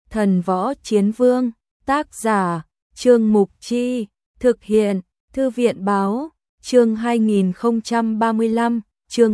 Thần võ chiến vương, tác giả, Trương Mục Chi, thực hiện, Thư viện báo, chương 2035, chương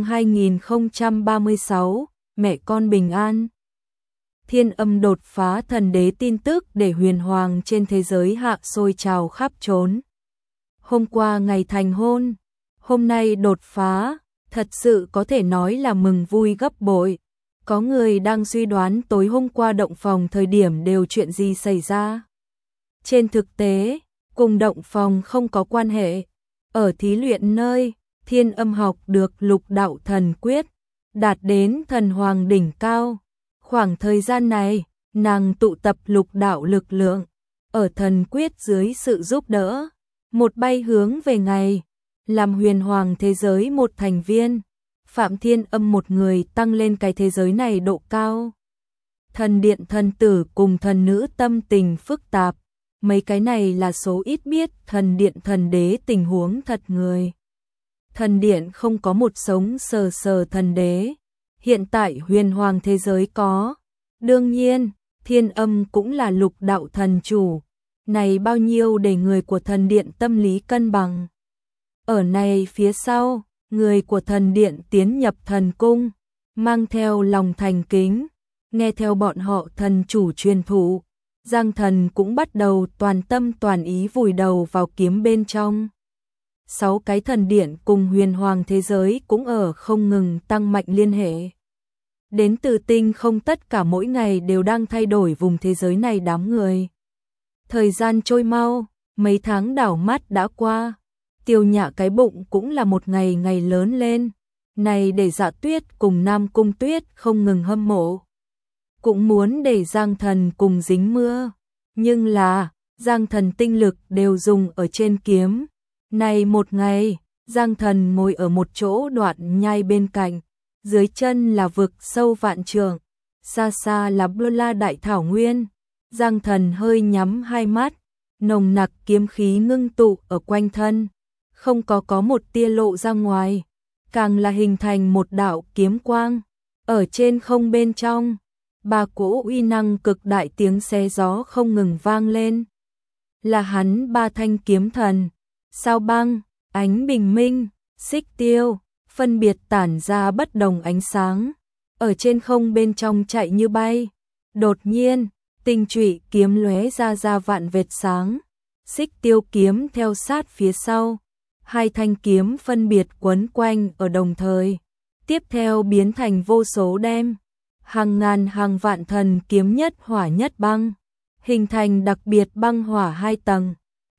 2036, mẹ con bình an. Thiên Âm đột phá thần đế tin tức để huyền hoàng trên thế giới hạ sôi trào khắp trốn. Hôm qua ngày thành hôn, hôm nay đột phá, thật sự có thể nói là mừng vui gấp bội. Có người đang suy đoán tối hôm qua động phòng thời điểm đều chuyện gì xảy ra. Trên thực tế, cùng động phòng không có quan hệ. Ở thí luyện nơi, Thiên Âm học được lục đạo thần quyết, đạt đến thần hoàng đỉnh cao. Khoảng thời gian này, nàng tụ tập lục đạo lực lượng, ở thần quyết dưới sự giúp đỡ, một bay hướng về ngày, làm huyền hoàng thế giới một thành viên. Phạm Thiên Âm một người tăng lên cái thế giới này độ cao. Thần điện thần tử cùng thần nữ tâm tình phức tạp, mấy cái này là số ít biết thần điện thần đế tình huống thật người. Thần điện không có một sống sờ sờ thần đế, hiện tại huyền hoàng thế giới có. Đương nhiên, Thiên Âm cũng là lục đạo thần chủ, này bao nhiêu để người của thần điện tâm lý cân bằng. Ở này phía sau, người của thần điện tiến nhập thần cung, mang theo lòng thành kính, nghe theo bọn họ thần chủ truyền thụ. Giang Thần cũng bắt đầu toàn tâm toàn ý vùi đầu vào kiếm bên trong. 6 cái thần điện cùng huyền hoàng thế giới cũng ở không ngừng tăng mạnh liên hệ. Đến từ tinh không tất cả mỗi ngày đều đang thay đổi vùng thế giới này đám người. Thời gian trôi mau, mấy tháng đảo mắt đã qua. Tiêu Nhã cái bụng cũng là một ngày ngày lớn lên. Này để Dạ Tuyết cùng Nam Cung Tuyết không ngừng hâm mộ. Cũng muốn để Giang Thần cùng dính mưa. Nhưng là, Giang Thần tinh lực đều dùng ở trên kiếm. Này một ngày, Giang Thần ngồi ở một chỗ đoạn nhai bên cạnh. Dưới chân là vực sâu vạn trượng, xa xa là Bơ La Đại Thảo Nguyên. Giang Thần hơi nhắm hai mắt, nồng nặc kiếm khí ngưng tụ ở quanh thân, không có một tia lộ ra ngoài, càng là hình thành một đạo kiếm quang. Ở trên không bên trong, 3 cỗ uy năng cực đại tiếng xé gió không ngừng vang lên. Là hắn 3 thanh kiếm thần, Sao Băng, Ánh Bình Minh, Xích Tiêu, phân biệt tản ra bất đồng ánh sáng, ở trên không bên trong chạy như bay. Đột nhiên, tinh trụy kiếm lóe ra vạn vệt sáng, Xích Tiêu kiếm theo sát phía sau, 2 thanh kiếm phân biệt quấn quanh ở đồng thời, tiếp theo biến thành vô số đem, hàng ngàn hàng vạn thần kiếm nhất hỏa nhất băng, hình thành đặc biệt băng hỏa 2 tầng,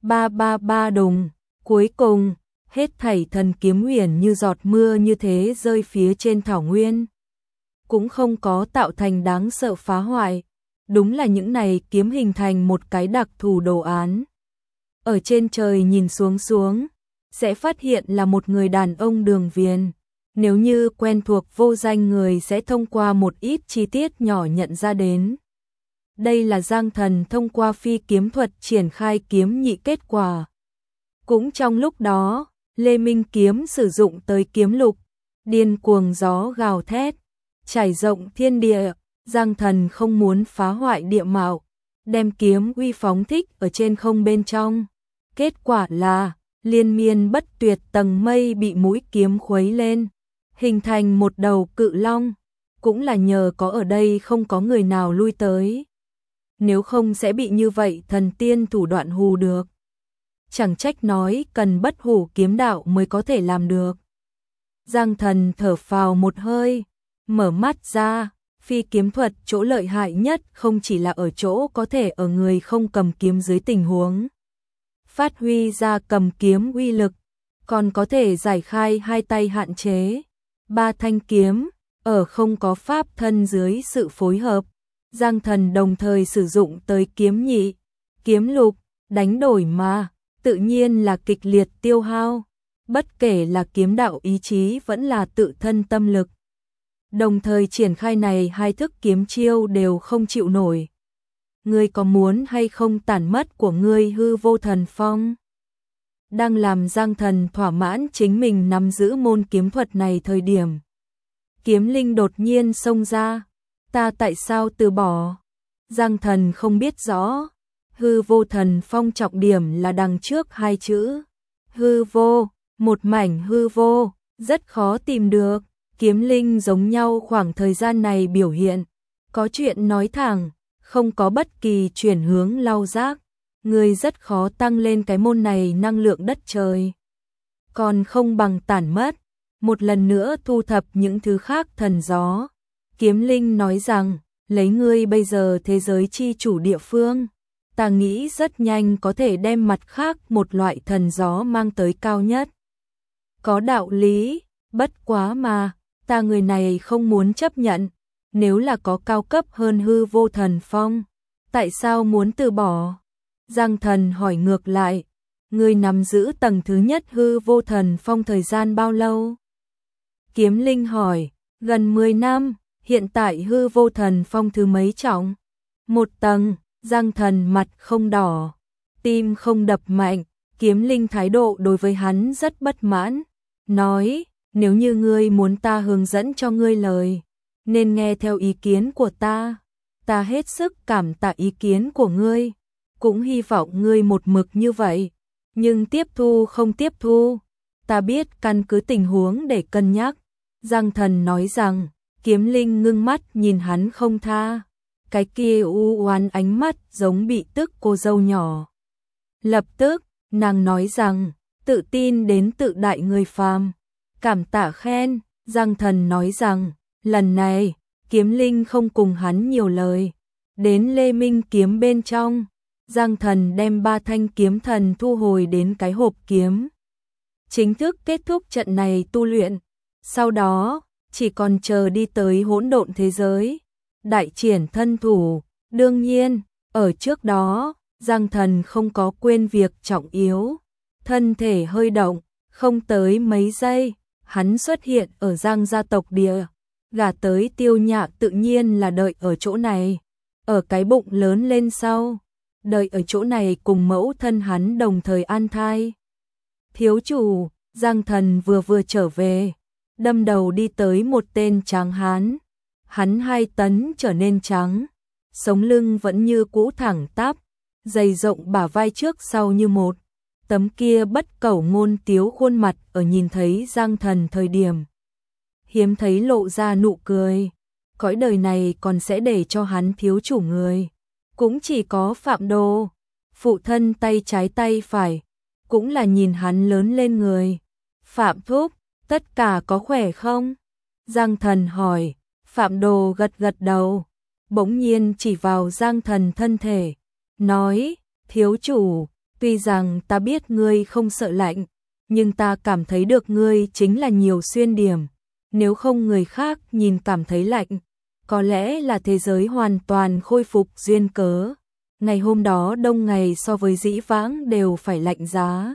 333 đùng, cuối cùng hết thảy thần kiếm huyền như giọt mưa như thế rơi phía trên thảo nguyên. Cũng không có tạo thành đáng sợ phá hoại. Đúng là những này kiếm hình thành một cái đặc thù đồ án. Ở trên trời nhìn xuống, sẽ phát hiện là một người đàn ông đường viền. Nếu như quen thuộc vô danh người sẽ thông qua một ít chi tiết nhỏ nhận ra đến. Đây là Giang Thần thông qua phi kiếm thuật triển khai kiếm nhị kết quả. Cũng trong lúc đó, Lê Minh kiếm sử dụng tới kiếm lục, điên cuồng gió gào thét, trải rộng thiên địa. Giang Thần không muốn phá hoại địa mạo, đem kiếm uy phóng thích ở trên không bên trong. Kết quả là, liên miên bất tuyệt tầng mây bị mũi kiếm khuấy lên, hình thành một đầu cự long. Cũng là nhờ có ở đây không có người nào lui tới. Nếu không sẽ bị như vậy thần tiên thủ đoạn hù được. Chẳng trách nói cần bất hủ kiếm đạo mới có thể làm được. Giang Thần thở phào một hơi, mở mắt ra. Phi kiếm thuật chỗ lợi hại nhất không chỉ là ở chỗ có thể ở người không cầm kiếm dưới tình huống phát huy ra cầm kiếm uy lực, còn có thể giải khai 2 tay hạn chế. 3 thanh kiếm, ở không có pháp thân dưới sự phối hợp, Giang Thần đồng thời sử dụng tới kiếm nhị, kiếm lục, đánh đổi mà, tự nhiên là kịch liệt tiêu hao, bất kể là kiếm đạo ý chí vẫn là tự thân tâm lực. Đồng thời triển khai này 2 thức kiếm chiêu đều không chịu nổi. Ngươi có muốn hay không tản mất của ngươi hư vô thần phong? Đang làm Giang Thần thỏa mãn chính mình nắm giữ môn kiếm thuật này thời điểm. Kiếm linh đột nhiên xông ra. Ta tại sao từ bỏ? Giang Thần không biết rõ. Hư vô thần phong trọng điểm là đằng trước hai chữ. Hư vô, một mảnh hư vô, rất khó tìm được. Kiếm linh giống nhau khoảng thời gian này biểu hiện. Có chuyện nói thẳng, không có bất kỳ chuyển hướng lau rác. Người rất khó tăng lên cái môn này năng lượng đất trời. Còn không bằng tản mất. Một lần nữa thu thập những thứ khác thần gió. Kiếm linh nói rằng, lấy ngươi bây giờ thế giới chi chủ địa phương. Ta nghĩ rất nhanh có thể đem mặt khác một loại thần gió mang tới cao nhất. Có đạo lý, bất quá mà, ta người này không muốn chấp nhận. Nếu là có cao cấp hơn hư vô thần phong, tại sao muốn từ bỏ? Giang Thần hỏi ngược lại, ngươi nắm giữ tầng thứ nhất hư vô thần phong thời gian bao lâu? Kiếm linh hỏi, gần 10 năm, hiện tại hư vô thần phong thứ mấy trọng? Một tầng. Giang Thần mặt không đỏ, tim không đập mạnh, kiếm linh thái độ đối với hắn rất bất mãn, nói, nếu như ngươi muốn ta hướng dẫn cho ngươi lời, nên nghe theo ý kiến của ta hết sức cảm tạ ý kiến của ngươi, cũng hy vọng ngươi một mực như vậy, nhưng tiếp thu không tiếp thu, ta biết căn cứ tình huống để cân nhắc. Giang Thần nói rằng, kiếm linh ngưng mắt nhìn hắn không tha. Cái kia u oán ánh mắt giống bị tức cô dâu nhỏ. Lập tức, nàng nói rằng, tự tin đến tự đại người phàm. Cảm tạ khen, Giang Thần nói rằng, lần này, kiếm linh không cùng hắn nhiều lời. Đến Lê Minh kiếm bên trong, Giang Thần đem 3 thanh kiếm thần thu hồi đến cái hộp kiếm. Chính thức kết thúc trận này tu luyện. Sau đó, chỉ còn chờ đi tới hỗn độn thế giới. Đại triển thân thủ, đương nhiên, ở trước đó, Giang Thần không có quên việc trọng yếu. Thân thể hơi động, không tới mấy giây, hắn xuất hiện ở Giang gia tộc địa. Gả tới Tiêu Nhạ tự nhiên là đợi ở chỗ này, ở cái bụng lớn lên sau. Đợi ở chỗ này cùng mẫu thân hắn đồng thời an thai. Thiếu chủ, Giang Thần vừa trở về, đâm đầu đi tới một tên tráng hán. Hắn 2 tấn trở nên trắng, sống lưng vẫn như cũ thẳng tắp, dày rộng bả vai trước sau như một. Tấm kia bất cẩu ngôn tiếu khuôn mặt ở nhìn thấy Giang Thần thời điểm. Hiếm thấy lộ ra nụ cười, cõi đời này còn sẽ để cho hắn thiếu chủ người. Cũng chỉ có Phạm Đồ, phụ thân tay trái tay phải, cũng là nhìn hắn lớn lên người. Phạm Thúc, tất cả có khỏe không? Giang Thần hỏi. Phạm Đồ gật đầu, bỗng nhiên chỉ vào Giang Thần thân thể, nói, thiếu chủ, tuy rằng ta biết ngươi không sợ lạnh, nhưng ta cảm thấy được ngươi chính là nhiều xuyên điểm, nếu không người khác nhìn cảm thấy lạnh, có lẽ là thế giới hoàn toàn khôi phục duyên cớ. Ngày hôm đó đông ngày so với dĩ vãng đều phải lạnh giá.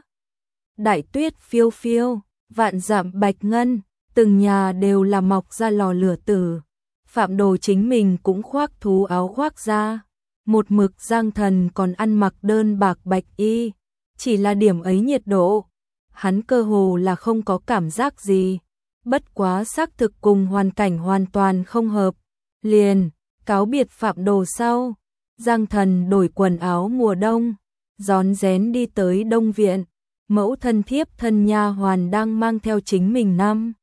Đại tuyết phiêu phiêu, vạn dặm bạch ngân, từng nhà đều là mọc ra lò lửa tử. Phạm Đồ chính mình cũng khoác thú áo khoác ra. Một mực Giang Thần còn ăn mặc đơn bạc bạch y. Chỉ là điểm ấy nhiệt độ, hắn cơ hồ là không có cảm giác gì. Bất quá xác thực cùng hoàn cảnh hoàn toàn không hợp. Liền, cáo biệt Phạm Đồ sau. Giang Thần đổi quần áo mùa đông, rón rén đi tới Đông Viện. Mẫu thân thiếp thân nha hoàn đang mang theo chính mình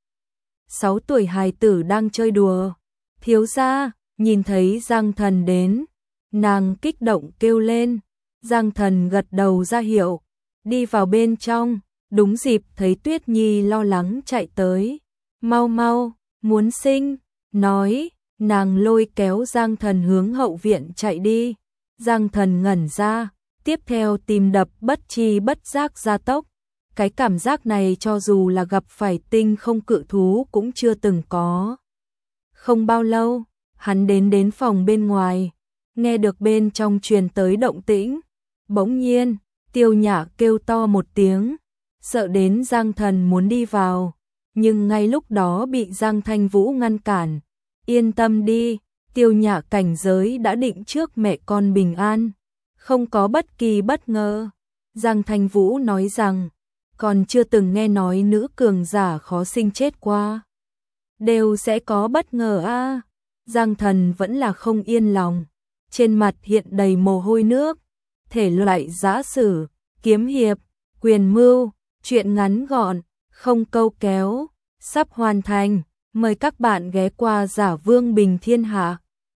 5-6 tuổi hài tử đang chơi đùa. Thiếu gia, nhìn thấy Giang Thần đến, nàng kích động kêu lên. Giang Thần gật đầu ra hiệu, đi vào bên trong, đúng dịp thấy Tuyết Nhi lo lắng chạy tới. Mau mau, muốn sinh, nói, nàng lôi kéo Giang Thần hướng hậu viện chạy đi. Giang Thần ngẩn ra, tiếp theo tim đập bất chi bất giác gia tốc. Cái cảm giác này cho dù là gặp phải tinh không cự thú cũng chưa từng có. Không bao lâu, hắn đến phòng bên ngoài, nghe được bên trong truyền tới động tĩnh. Bỗng nhiên, Tiêu Nhã kêu to một tiếng, sợ đến Giang Thần muốn đi vào, nhưng ngay lúc đó bị Giang Thanh Vũ ngăn cản. Yên tâm đi, Tiêu Nhã cảnh giới đã định trước mẹ con bình an, không có bất kỳ bất ngờ. Giang Thanh Vũ nói rằng, còn chưa từng nghe nói nữ cường giả khó sinh chết qua. Đều sẽ có bất ngờ a. Giang Thần vẫn là không yên lòng. trên mặt hiện đầy mồ hôi nước, thể loại giã sử, kiếm hiệp, quyền mưu, truyện ngắn gọn, không câu kéo, sắp hoàn thành, mời các bạn ghé qua Giả Vương Bình Thiên Hạ.